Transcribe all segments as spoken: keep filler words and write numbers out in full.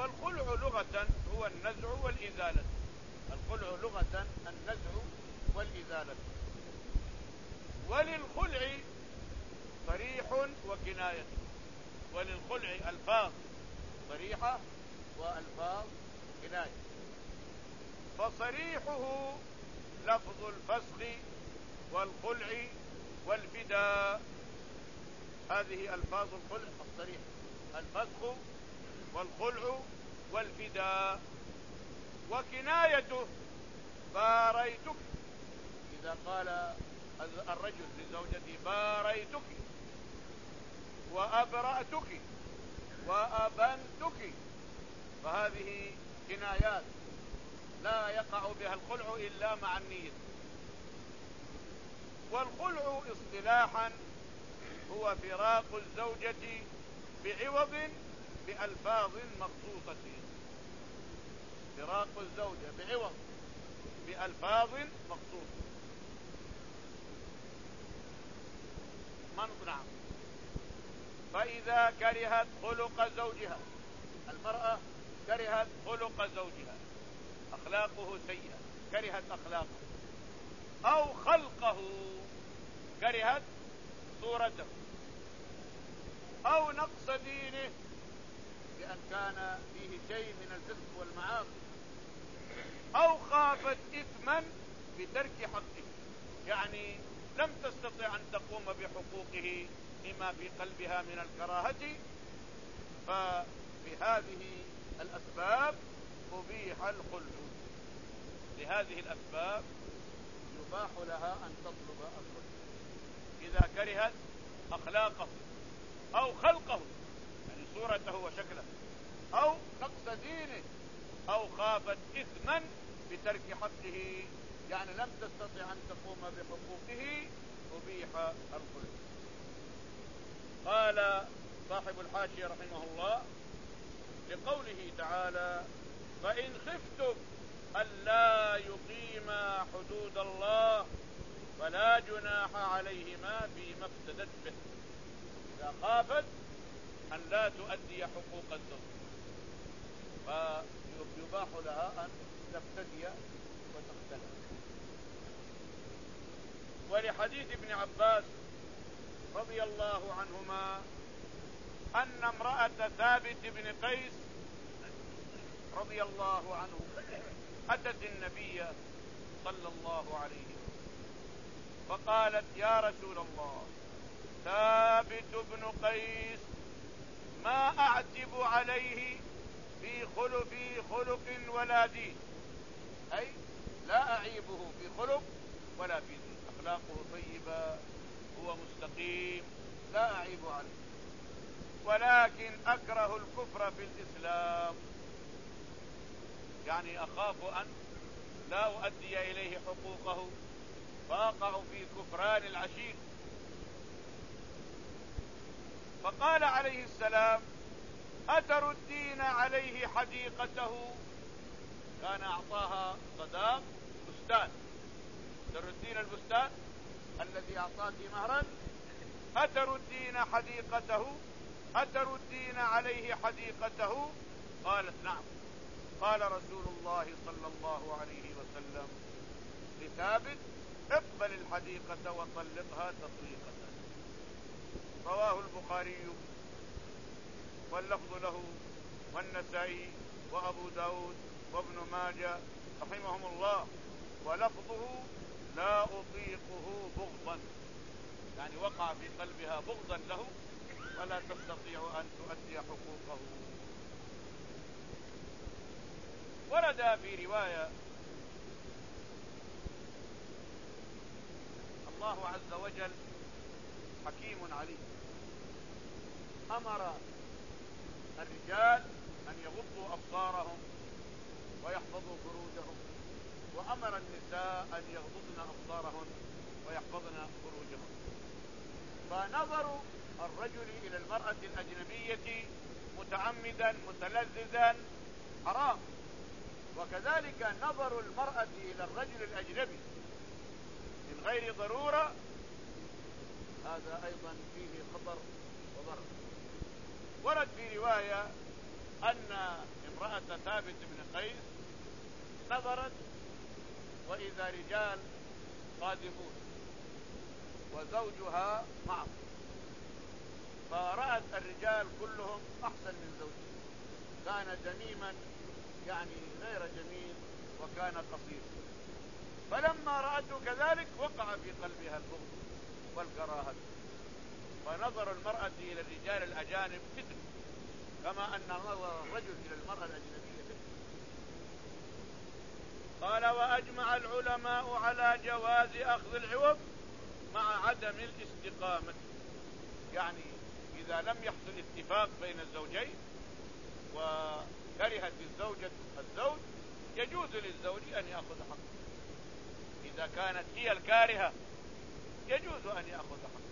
والخلع لغة هو النزع والإزالة. الخلع لغة النزع والإزالة. وللخلع صريح وكناية. وللخلع ألفاظ صريحة وألفاظ كناية. فصريحه لفظ الفسخ والخلع والفداء. هذه ألفاظ الخلع الصريح: الفسخ والخلع والفداء. وكنايته باريتك، إذا قال الرجل لزوجته باريتك وأبرأتك وأبنتك، فهذه كنايات لا يقع بها الخلع إلا مع النية. والخلع اصطلاحا هو فراق الزوجة بعوض بألفاظ مخصوصة. فراق الزوجة بعوض بألفاظ مخصوصة. من نعم. فإذا كرهت خلق زوجها، المرأة كرهت خلق زوجها، أخلاقه سيئة، كرهت أخلاقه، أو خلقه، كرهت صورته، أو نقص دينه بأن كان فيه شيء من الفسق والمعاصي، أو خافت إثما بترك حقه، يعني لم تستطع أن تقوم بحقوقه لما في قلبها من الكراهة، فبهذه الأسباب أبيح الخلع. لهذه الأسباب يباح لها أن تطلب الخلع إذا كرهت أخلاقه أو خلقه، يعني صورته وشكله، أو نقص دينه، أو خافت إثما بترك حقه، يعني لم تستطع أن تقوم بحقوقه، أبيح الخلع. قال صاحب الحاشية رحمه الله لقوله تعالى: فإن خفتم ألا يقيما حدود الله فلا جناح عليهما فيما افتدت به. إذا خافت أن لا تؤدي حقوق الزوج فيباح لها أن تفتدي وتختلف. ولحديث ابن عباس رضي الله عنهما أن امرأة ثابت بن قيس رضي الله عنه أتت النبي صلى الله عليه وسلم فقالت: يا رسول الله، ثابت بن قيس ما أعتب عليه في خلق, في خلق ولا دين، أي لا أعيبه في خلق ولا في دين، أخلاقه طيبة، هو مستقيم، لا أعيب عليه، ولكن أكره الكفر في الإسلام، يعني أخاف أن لا أؤدي إليه حقوقه فأقع في كفران العشير. فقال عليه السلام: أتردين عليه حديقته؟ كان أعطاها صداق بستان، تردين البستان الذي أعطاك مهرا؟ أتردين حديقته؟ أتردين عليه حديقته؟ قالت: نعم. قال رسول الله صلى الله عليه وسلم لثابت: اقبل الحديقة وطلقها تطليقة. رواه البخاري واللفظ له والنسائي وأبو داود وابن ماجه رحمهم الله، ولفظه: لا أطيقه بغضا، يعني وقع في قلبها بغضا له ولا تستطيع أن تؤدي حقوقه. ورد في رواية: الله عز وجل حكيم عليم، أمر الرجال أن يغضوا أبصارهم ويحفظوا فروجهم، وأمر النساء أن يغضضن أبصارهن ويحفظن فروجهن. فنظر الرجل إلى المرأة الأجنبية متعمدا متلذذا حرام، وكذلك نظر المرأة إلى الرجل الأجنبي من غير ضرورة، هذا أيضا فيه خطر وضرر. ورد في رواية أن امرأة ثابت بن قيس نظرت وإذا رجال قادمون وزوجها معه، فرأت الرجال كلهم أحسن من زوجها، كان جميما يعني غير جميل وكان قصير، فلما رأته كذلك وقع في قلبها البغض والكراهة، فنظر المرأة إلى الرجال الأجانب فتن كما أن نظر الرجل إلى المرأة الأجنبية فتن. قال: وأجمع العلماء على جواز أخذ العوض مع عدم الاستقامة، يعني إذا لم يحصل اتفاق بين الزوجين وكرهت الزوجة الزوج يجوز للزوج أن يأخذ حقه، إذا كانت هي الكارهة يجوز أن يأخذ حقه.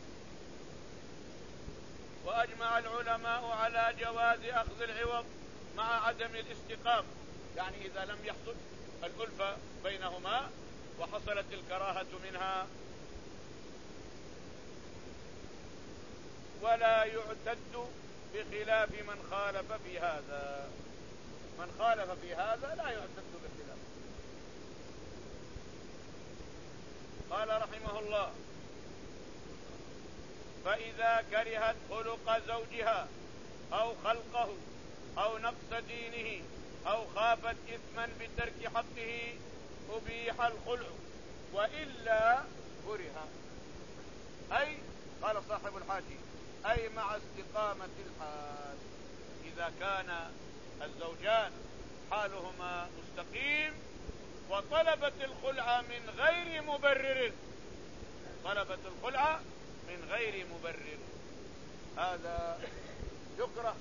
وأجمع العلماء على جواز أخذ العوض مع عدم الاستقامة، يعني إذا لم يحصل الألفة بينهما وحصلت الكراهة منها. ولا يعتد بخلاف من خالف في هذا، من خالف في هذا لا يعتد بخلاف. قال رحمه الله: فإذا كرهت خلق زوجها أو خلقه أو نقص دينه أو خافت إثما بترك حقه أبيح الخلع، وإلا كره. أي قال صاحب الحاشية: أي مع استقامة الحال، إذا كان الزوجان حالهما مستقيم وطلبت الخلع من غير مبرر، طلبت الخلع من غير مبرر، هذا يكره.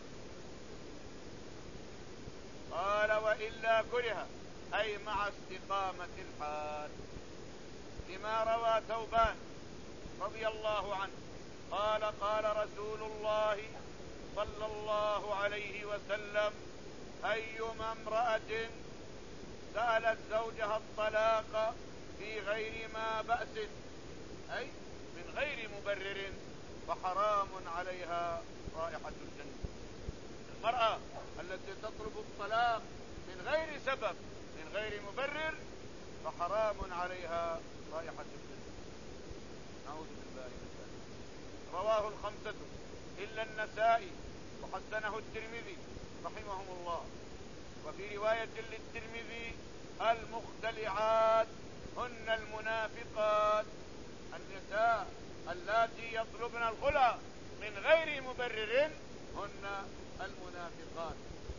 قال: وإلا كره، أي مع استقامة الحال، لما روى ثوبان رضي الله عنه قال: قال رسول الله صلى الله عليه وسلم: أيما امرأة سألت زوجها الطلاق في غير ما بأس، أي من غير مبرر، فحرام عليها رائحة الجنة. المرأة التي تطلب الطلاق من غير سبب من غير مبرر فحرام عليها رائحة الجنة، نعوذ بالله من ذلك. رواه الخمسة إلا النسائي وحسنه الترمذي رحمهم الله. وفي رواية للترمذي: المختلعات هن المنافقات، النساء اللاتي يطلبن الخلع من غير مبرر هن المنافقات.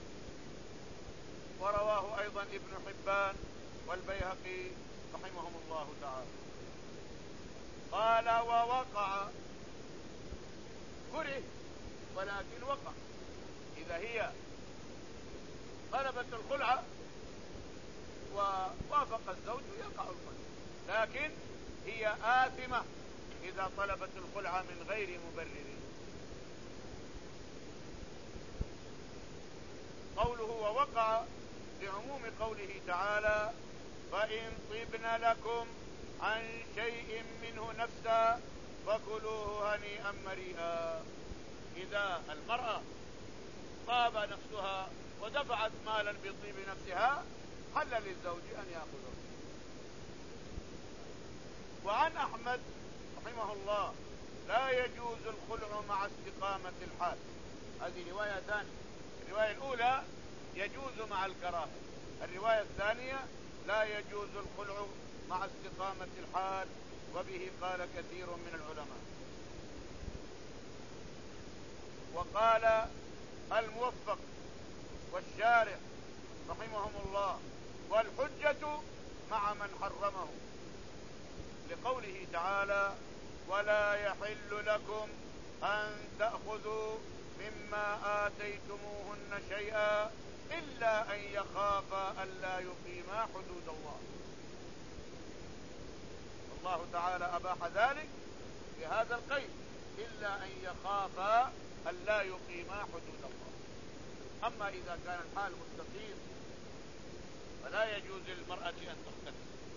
ورواه أيضا ابن حبان والبيهقي رحمهم الله تعالى. قال: ووقع، كره ولكن وقع، إذا هي طلبت الخلع ووافق الزوج يقع الخلع، لكن هي آثمة إذا طلبت الخلع من غير مبرر. قوله ووقع لعموم قوله تعالى: فإن طبن لكم عن شيء منه نفسا فكلوه هنيئا مريئا. إذا المرأة طاب نفسها ودفعت مالا بطيب نفسها حل للزوج أن يأخذه. وعن أحمد رحمه الله: لا يجوز الخلع مع استقامة الحال. هذه رواية ثانية، الرواية الأولى يجوز مع الكراهة، الرواية الثانية لا يجوز الخلع مع استقامة الحال، وبه قال كثير من العلماء. وقال الموفق والشارع رحمهم الله: والحجة مع من حرمه، لقوله تعالى: ولا يحل لكم أن تأخذوا مما آتيتموهن شيئا إلا أن يخافا ألا يقيما حدود الله. الله تعالى أباح ذلك بهذا القيد: إلا أن يخافا ألا يقيما حدود الله. أما إذا كان الحال مستقيم فلا يجوز للمرأة أن تختلف.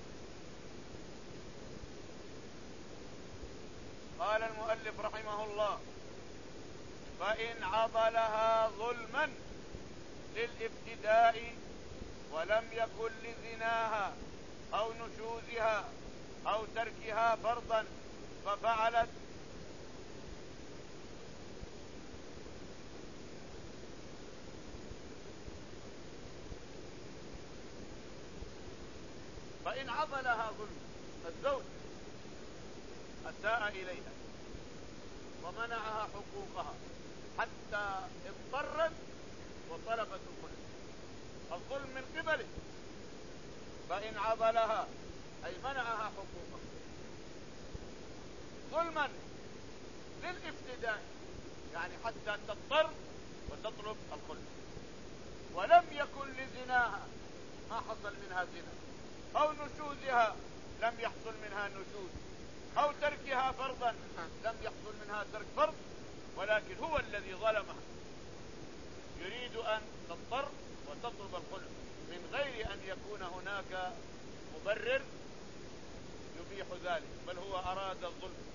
قال المؤلف رحمه الله: فإن عضلها ظلما، للافتداء ولم يكن لزناها أو نشوزها أو تركها فرضا ففعلت فإن عضلها ظلم الزوج أساء إليها ومنعها حقوقها حتى اضطرت وطلبت الخلع، الظلم من قبله، فإن عضلها أي منعها حقوقها ظلما للافتداء يعني حتى تضطر وتطلب الخلع، ولم يكن لزناها ما حصل منها زنا، أو نشوزها لم يحصل منها نشوز، أو تركها فرضا لم يحصل منها ترك فرض، ولكن هو الذي ظلمها يريد أن تضطر وتطلب الخلع من غير أن يكون هناك مبرر يبيح ذلك، بل هو أراد الظلم.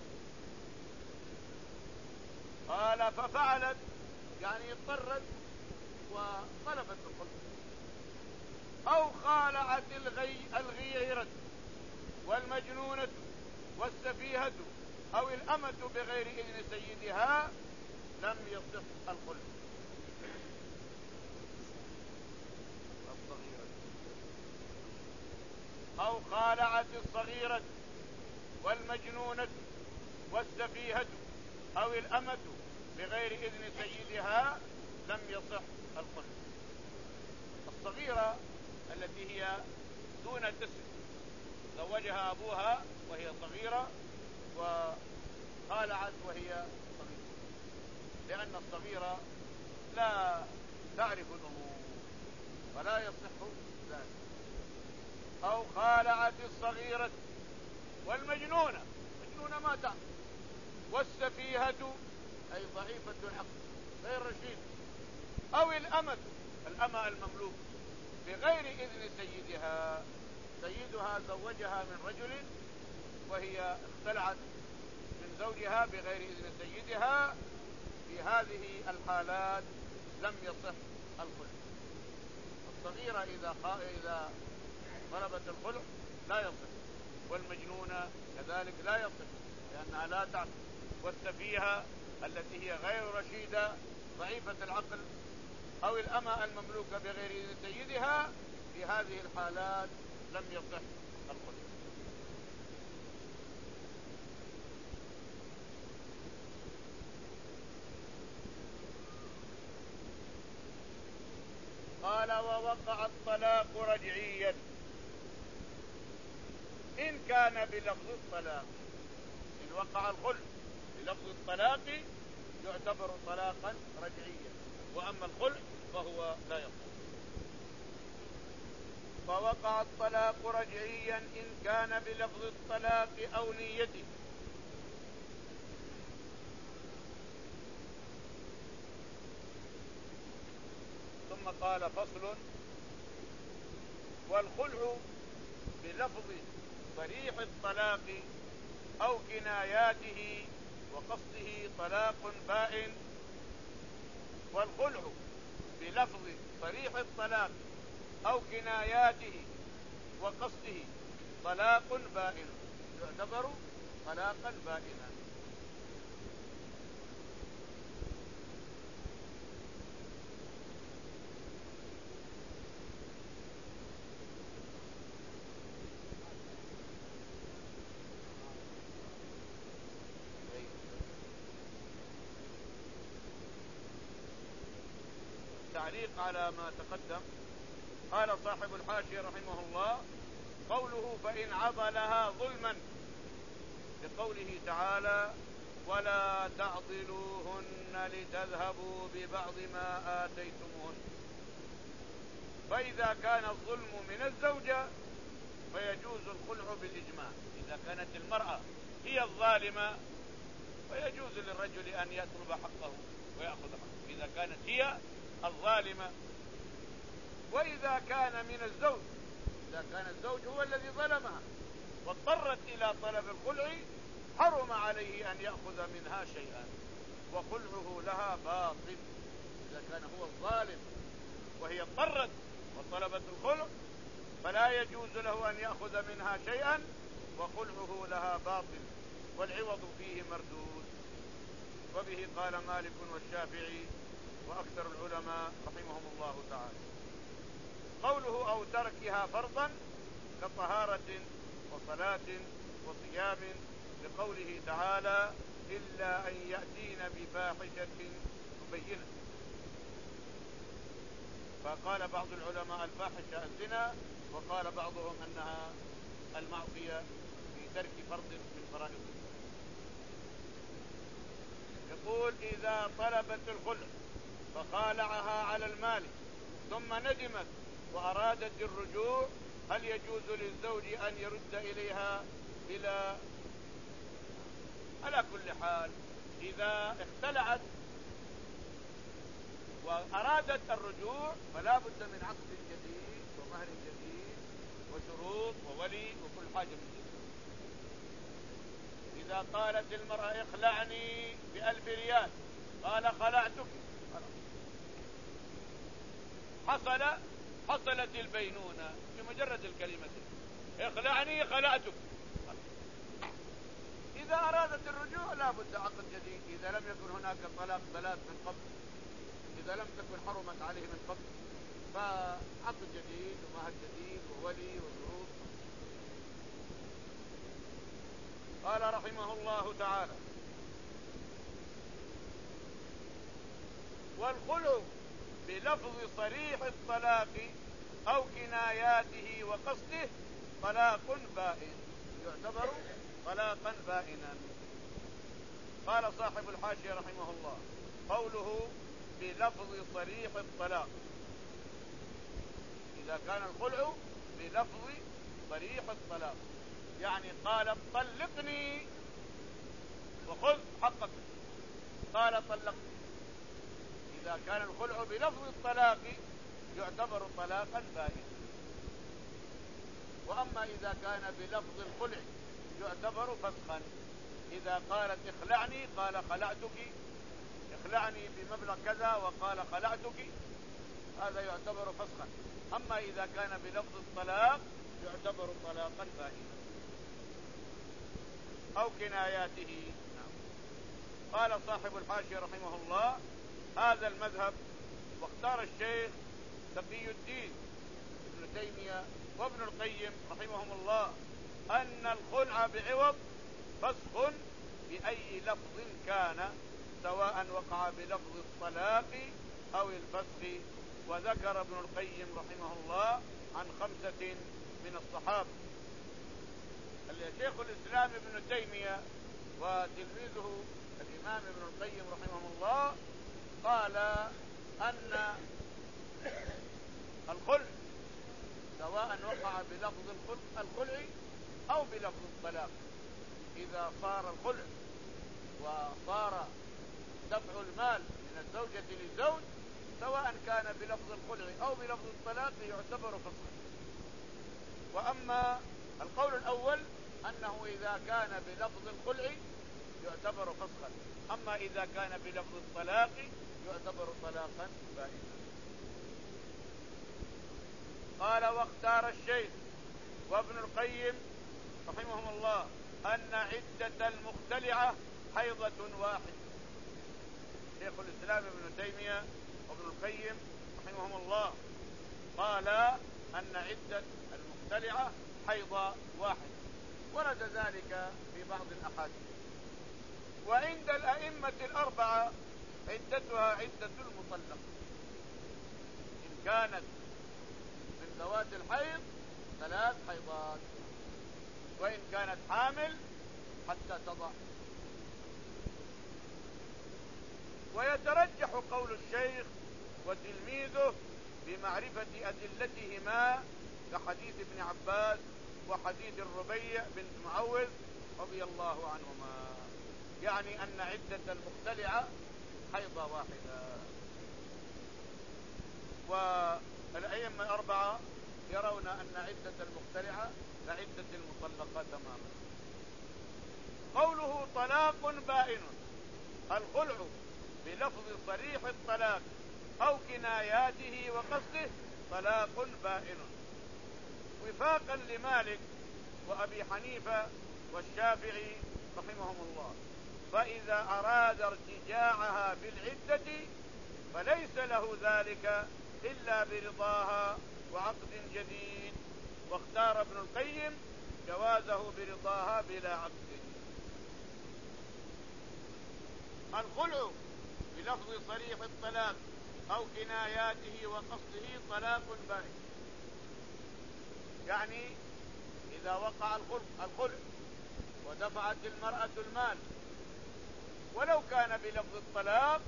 قال ففعلت يعني اضطرت وطلبت الخلع، أو خالعت الغي الغيرة والمجنونة والسفيهة أو الأمة بغير إذن سيدها لم يصح الخلع. أو خالعت الصغيرة والمجنونة والسفيهة أو الأمة بغير إذن سيدها لم يصح الخلع. الصغيرة التي هي دون تسع زوجها أبوها وهي صغيرة وخالعت وهي صغيرة، لأن الصغيرة لا تعرف الأمور فلا يصح ذلك. أو خالعت الصغيرة والمجنونة، مجنونة ما تعرف، والسفيهة أي ضعيفة العقل غير رشيد، أو الأمة الأمة المملوك بغير إذن سيدها، سيدها زوجها من رجل وهي اختلعت من زوجها بغير إذن سيدها، في هذه الحالات لم يصح الخلع. الصغيرة إذا إذا طلبت الخلع لا يصح، والمجنونة كذلك لا يصح لأنها لا تعقل، والسفيهة التي هي غير رشيدة ضعيفة العقل، أو الأمة المملوكة بغير إذن سيدها، في هذه الحالات لم يصح الخلع. قال ووقع الطلاق رجعيا إن كان بلفظ الطلاق. إن وقع الخلع بلفظ الطلاق يعتبر طلاقا رجعيا، وأما الخلع فهو لا يصح. فوقع الطلاق رجعيا إن كان بلفظ الطلاق أو نيته. ثم قال فصل: والخلع بلفظ صريح الطلاق أو كناياته وقصده طلاق بائن. والخلع بلفظ صريح الطلاق أو كناياته وقصده طلاق بائن يعتبر طلاقا بائنا. تعليق على ما تقدم، قال صاحب الحاشية رحمه الله: قوله فإن عضلها ظلما، لقوله تعالى: ولا تعضلوهن لتذهبوا ببعض ما آتيتموهن. فإذا كان الظلم من الزوجة فيجوز الخلع بالإجماع. إذا كانت المرأة هي الظالمة فيجوز للرجل أن يطلب حقه ويأخذ حقه إذا كانت هي الظالمة. وإذا كان من الزوج، إذا كان الزوج هو الذي ظلمها واضطرت إلى طلب الخلع، حرم عليه أن يأخذ منها شيئا وخلعه لها باطل إذا كان هو الظالم. وهي اضطرت وطلبت الخلع فلا يجوز له أن يأخذ منها شيئا، وخلعه لها باطل والعوض فيه مردود. وبه قال مالك والشافعي وأكثر العلماء رحمهم الله تعالى. قوله أو تركها فرضا كطهارة وصلاة وصيام، لقوله تعالى إلا أن يأتين بفاحشة مبينة، فقال بعض العلماء الفاحشة الزنا، وقال بعضهم أنها المعصية في ترك فرض من فرائض الله. يقول إذا طلبت الخلع فخالعها على المالك ثم ندمت وأرادت الرجوع، هل يجوز للزوج أن يرد إليها إلى على كل حال إذا اختلعت وأرادت الرجوع فلا بد من عقد جديد ومهر جديد وشروط وولي وكل حاجة من جديد. إذا قالت المرأة اخلعني بألف ريال قال خلعتك، حصل حصلت البينونة بمجرد الكلمتين اخلعني خلعتك. إذا أرادت الرجوع لا بد عقد جديد، إذا لم يكن هناك طلاق ثلاث من قبل، إذا لم تكن حرمت عليه من قبل، فعقد جديد ومهر جديد وولي وشروط. قال رحمه الله تعالى والخلع بلفظ صريح الطلاق أو كناياته وقصده طلاق بائن، يعتبر طلاقا بائنا. قال صاحب الحاشية رحمه الله قوله بلفظ صريح الطلاق، إذا كان الخلع بلفظ صريح الطلاق يعني قال طلقني وخذ حقك، قال طلقني، إذا كان الخلع بلفظ الطلاق يعتبر طلاقا بائنا. وأما إذا كان بلفظ الخلع يعتبر فسخا، إذا قالت اخلعني قال خلعتك، اخلعني بمبلغ كذا وقال خلعتك، هذا يعتبر فسخا. أما إذا كان بلفظ الطلاق يعتبر طلاقا بائنا أو كناياته. قال صاحب الحاشية رحمه الله هذا المذهب واختار الشيخ تقي الدين ابن تيمية وابن القيم رحمهم الله أن الخلع بعوض فسخ بأي لفظ كان، سواء وقع بلفظ الطلاق أو الفسخ. وذكر ابن القيم رحمه الله عن خمسة من الصحابة. شيخ الإسلام ابن تيمية وتلميذه الإمام ابن القيم رحمه الله قال أن الخلع سواء وقع بلفظ الخلع أو بلفظ الطلاق، إذا صار الخلع وصار دفع المال من الزوجة للزوج سواء كان بلفظ الخلع أو بلفظ الطلاق يعتبر فسخا. وأما القول الأول أنه إذا كان بلفظ الخلع يعتبر فسخا، أما إذا كان بلفظ الطلاق يعتبر طلاقا بائنا. قال واختار الشيخ وابن القيم رحمهم الله أن عدة المختلعة حيضة واحدة. شيخ الإسلام ابن تيمية وابن القيم رحمهم الله قال أن عدة المختلعة حيضة واحدة، ورد ذلك في بعض الأحاديث. وعند الأئمة الأربعة عدتها عدة المطلقة، إن كانت من ذوات الحيض ثلاث حيضات، وإن كانت حامل حتى تضع. ويترجح قول الشيخ وتلميذه بمعرفة أدلتهما كحديث ابن عباس وحديث الربيع بنت معوذ رضي الله عنهما، يعني أن عدة المختلعة حيضة واحدة. والأئمة الأربعة يرون أن عدة المختلعة كعدة المطلقة تماما. قوله طلاق بائن، الخلع بلفظ صريح الطلاق أو كناياته وقصده طلاق بائن، وفاقا لمالك وأبي حنيفة والشافعي رحمهم الله. فإذا أراد ارتجاعها في العدة فليس له ذلك إلا برضاها وعقد جديد، واختار ابن القيم جوازه برضاها بلا عقد. الخلع بلفظ صريح الطلاق أو كناياته وقصده طلاق بائن، يعني إذا وقع الخلع الخلع ودفعت المرأة المال ولو كان بلفظ الطلاق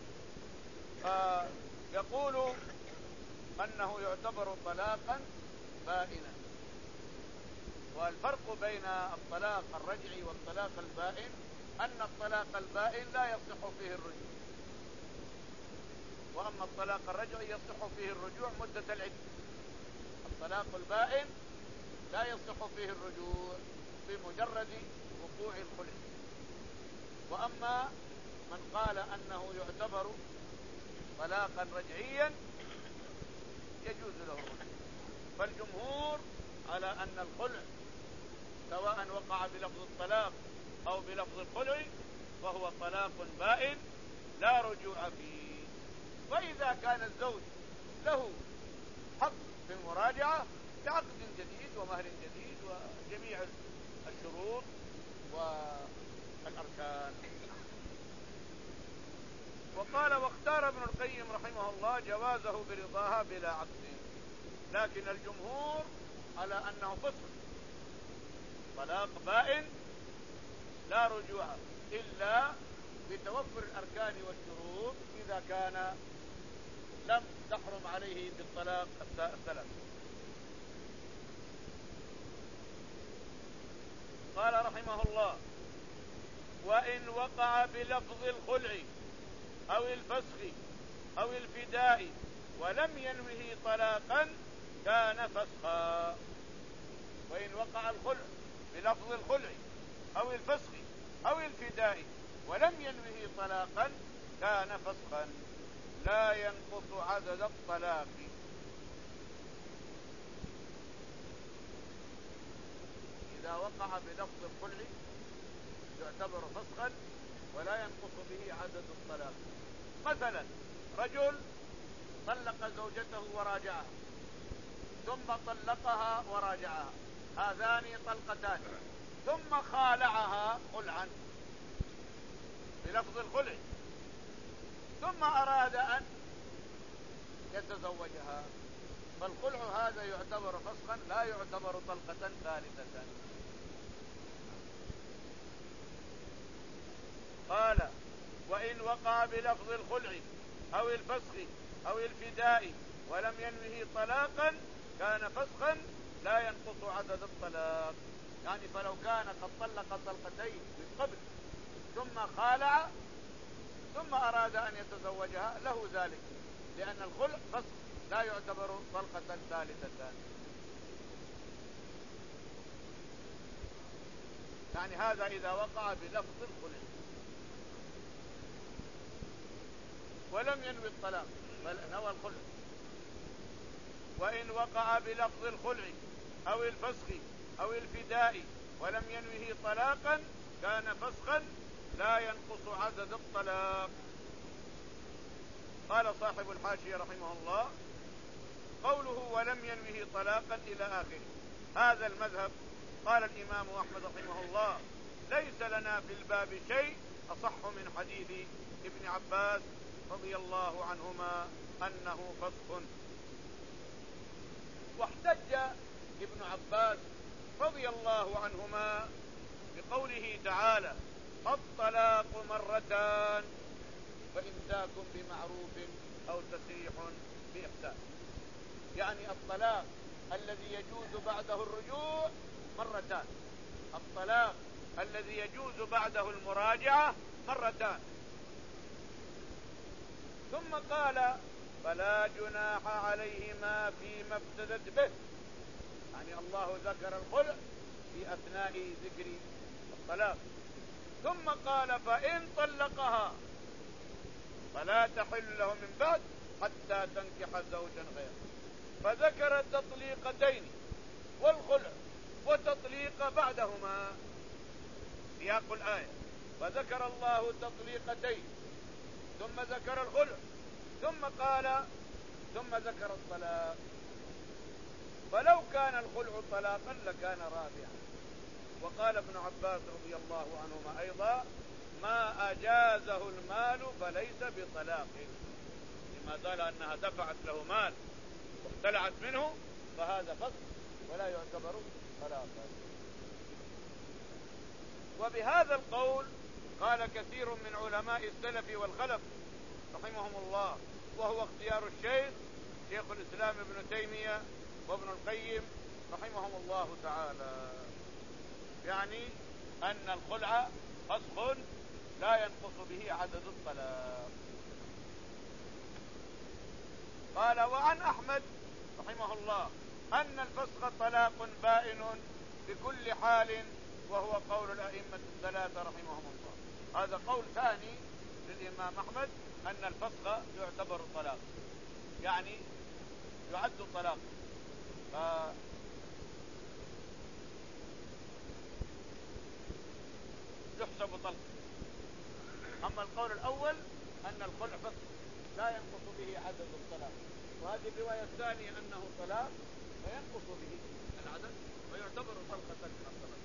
فيقول أنه يعتبر طلاقا بائنا. والفرق بين الطلاق الرجعي والطلاق البائن أن الطلاق البائن لا يصح فيه الرجوع، وأما الطلاق الرجعي يصح فيه الرجوع مدة العدة. الطلاق البائن لا يصح فيه الرجوع بمجرد وقوع الخلع. وأما من قال أنه يعتبر طلاقا رجعيا يجوز له الرجوع. فالجمهور على أن الخلع سواء وقع بلفظ الطلاق أو بلفظ الخلع فهو طلاق بائن لا رجوع فيه. وإذا كان الزوج له حق في المراجعة بعقد جديد ومهر جديد وجميع الشروط والأركان. وقال واختار ابن القيم رحمه الله جوازه برضاها بلا عقد، لكن الجمهور على أنه فسخ طلاق بائن لا رجوع إلا بتوفر الأركان والشروط إذا كان لم تحرم عليه بالطلاق الثلاث. قال رحمه الله وإن وقع بلفظ الخلع أو الفسخ أو الفداء ولم ينوه طلاقا كان فسخا. وإن وقع الخلع بلفظ الخلع أو الفسخ أو الفداء ولم ينوه طلاقا كان فسخا لا ينقص عدد الطلاق. إذا وقع بلفظ الخلع يعتبر فسخا ولا ينقص به عدد الطلاق. مثلا رجل طلق زوجته وراجعها ثم طلقها وراجعها، هذان طلقتان، ثم خالعها خلعا بلفظ الخلع ثم أراد أن يتزوجها، فالخلع هذا يعتبر فسخا لا يعتبر طلقة ثالثة. قال وإن وقع بلفظ الخلع أو الفسخ أو الفداء ولم ينوه طلاقا كان فسخا لا ينقص عدد الطلاق. يعني فلو كان قد طلق طلقتين من قبل ثم خالع ثم أراد أن يتزوجها له ذلك، لأن الخلع فسخ لا يعتبر طلقة ثالثة. يعني هذا إذا وقع بلفظ الخلع ولم ينوي الطلاق بل نوى الخلع. وإن وقع بلفظ الخلع أو الفسخ أو الفداء ولم ينوه طلاقا كان فسخا لا ينقص عدد الطلاق. قال صاحب الحاشية رحمه الله قوله ولم ينوه طلاقا إلى آخره هذا المذهب. قال الإمام أحمد رحمه الله ليس لنا في الباب شيء أصح من حديث ابن عباس رضي الله عنهما أنه فسخ. واحتج ابن عباس رضي الله عنهما بقوله تعالى الطلاق مرتان فإمساك بمعروف أو تسريح بإحسان. يعني الطلاق الذي يجوز بعده الرجوع مرتان، الطلاق الذي يجوز بعده المراجعة مرتان. ثم قال فلا جناح عليهما فيما ابتدت به. يعني الله ذكر الخلع في أثناء ذكر الطلاق، ثم قال فإن طلقها فلا تحل له من بعد حتى تنكح زوجا غيره. فذكر التطليقتين والخلع وتطليق بعدهما سياق الآية، فذكر الله التطليقتين ثم ذكر الخلع ثم قال ثم ذكر الطلاق. فلو كان الخلع طلاقا لكان رابعا. وقال ابن عباس رضي الله عنهما أيضا: ما أجازه المال فليس بطلاق، لما قال أنها دفعت له مال واختلعت منه فهذا فسق ولا يعتبر طلاقا. وبهذا القول قال كثير من علماء السلف والخلف رحمهم الله، وهو اختيار الشيخ شيخ الإسلام ابن تيمية وابن القيم رحمهم الله تعالى، يعني أن الخلع فسخ لا ينقص به عدد الطلاق. قال: وعن أحمد رحمه الله أن الفسخ طلاق بائن بكل حال، وهو قول الأئمة الثلاثة رحمهم الله. هذا قول ثاني للإمام أحمد، أن الفسخ يعتبر طلاق، يعني يعد طلاق، ف يحسب طلق. أما القول الأول أن الخلع فسخ لا ينقص به عدد الطلاق، وهذه الرواية الثانية أنه طلاق فينقص به العدد ويعتبر طلقة من الطلاق.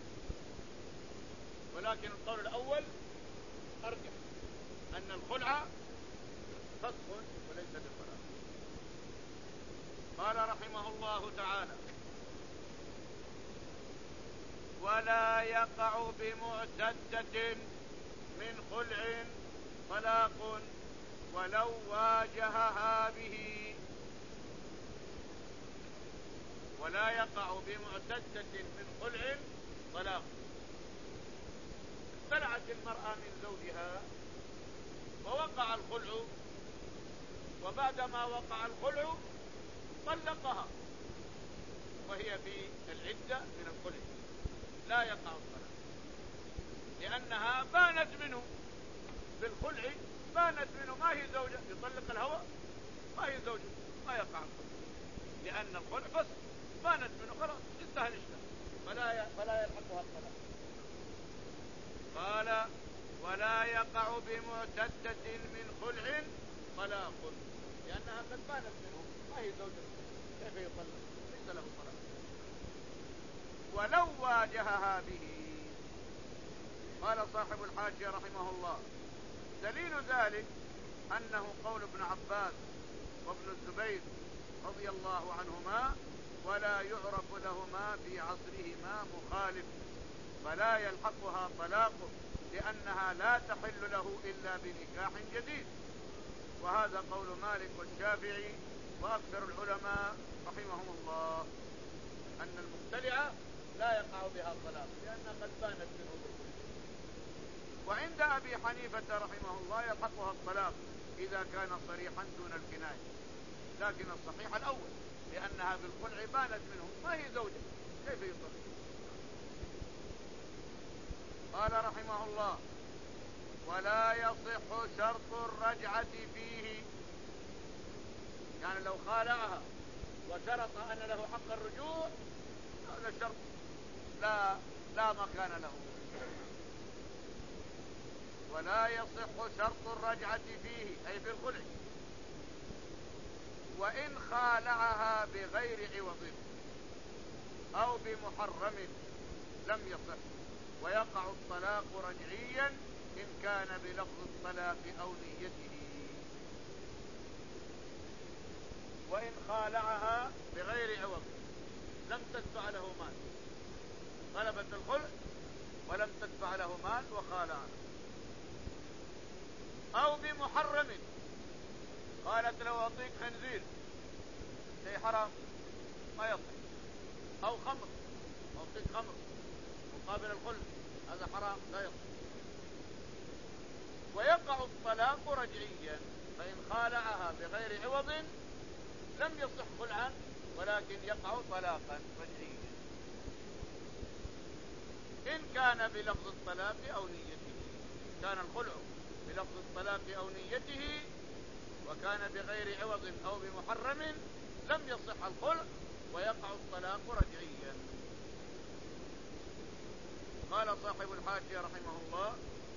ولكن القول الأول أرجح، أن الخلع فسخ وليس بالطلاق. قال رحمه الله تعالى: ولا يقع بمعتدة من خلع طلاق ولو واجهها به. ولا يقع بمعتدة من خلع طلاق. اختلعت المرأة من زوجها ووقع الخلع، وبعدما وقع الخلع طلقها وهي في العدة من الخلع، لا يقع الطلاق، لأنها بانت منه بالخلع، بانت منه، ما هي زوجة، يطلق الهوى ما هي زوجة، ما يقع الخلع، لأن الخلع بس بانت منه خلاص انتهى الاشكال، فلا فلا يلحقها الطلاق. قال: ولا يقع بمعتدة من خلع طلاق، لأنها قد بانت منه ما هي زوجة، كيف يطلق؟ ليس له طلاق. ولو واجهها به. قال صاحب الحاشية رحمه الله: دليل ذلك أنه قول ابن عباس وابن الزبير رضي الله عنهما: ولا يعرف لهما في عصرهما مخالف، فلا يلحقها طلاق، لأنها لا تحل له إلا بنكاح جديد. وهذا قول مالك والشافعي وأكثر العلماء رحمهم الله، أن المختلعة لا يقع بها طلاق لأنها قد بانت منه بالخلع. وعند أبي حنيفة رحمه الله يلحقها الطلاق إذا كان صريحا دون الكناية، لكن الصحيح الأول، لأنها بالخلع بانت منه ما هي زوجة، كيف يطلق؟ قال رحمه الله: ولا يصح شرط الرجعة فيه. يعني لو خالعها وشرط أن له حق الرجوع، هذا شرط لا لا مكان له. ولا يصح شرط الرجعة فيه أي في الخلع، وإن خالعها بغير عوض أو بمحرم لم يصح، ويقع الطلاق رجعيا إن كان بلفظ الطلاق أو نيته. وإن خالعها بغير عوض لم تدفع له مال، طلبت الخلع ولم تدفع له مال وخالعها، أو بمحرم، قالت له أعطيك خنزير، شيء حرام ما يصح، أو خمر، أعطيك خمر مقابل الخلع، هذا حرام لا يصح. ويقع الطلاق رجعيا، فإن خالعها بغير عوض لم يصح خلعا ولكن يقع طلاقا رجعيا إن كان بلفظ الطلاق أو نيته. كان الخلع بلفظ الطلاق أو نيته وكان بغير عوض أو بمحرم لم يصح الخلع ويقع الطلاق رجعيا. قال صاحب الحاشية رحمه الله: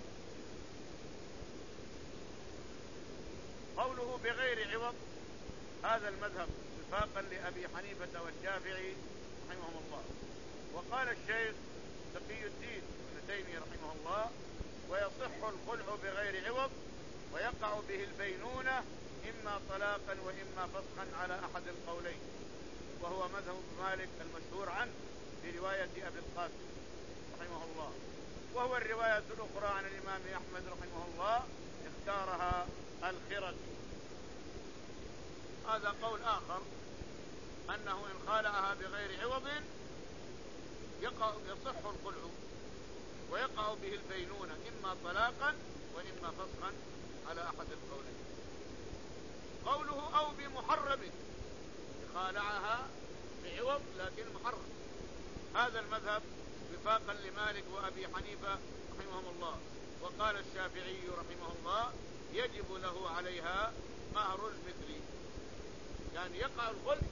قوله بغير عوض هذا المذهب وفاقا لأبي حنيفة والشافعي رحمهم الله. وقال الشيخ تقي الدين ابن تيمية رحمه الله: ويصح الخلع بغير عوض ويقع به البينونة إما طلاقا وإما فسخا على أحد القولين، وهو مذهب مالك المشهور عنه برواية أبي القاسم رحمه الله، وهو الرواية الأخرى عن الإمام أحمد رحمه الله اختارها الخرقي. هذا قول آخر أنه إن خالعها بغير عوض يقع يصح الخلع ويقع به البينونة إما طلاقا وإما فسخا على أحد القولين. قوله أو بمحرم، خالعها بعوض لكن محرم، هذا المذهب وفاقا لمالك وأبي حنيفة رحمهم الله. وقال الشافعي رحمه الله: يجب له عليها مهر المثل، يعني يقع الخلع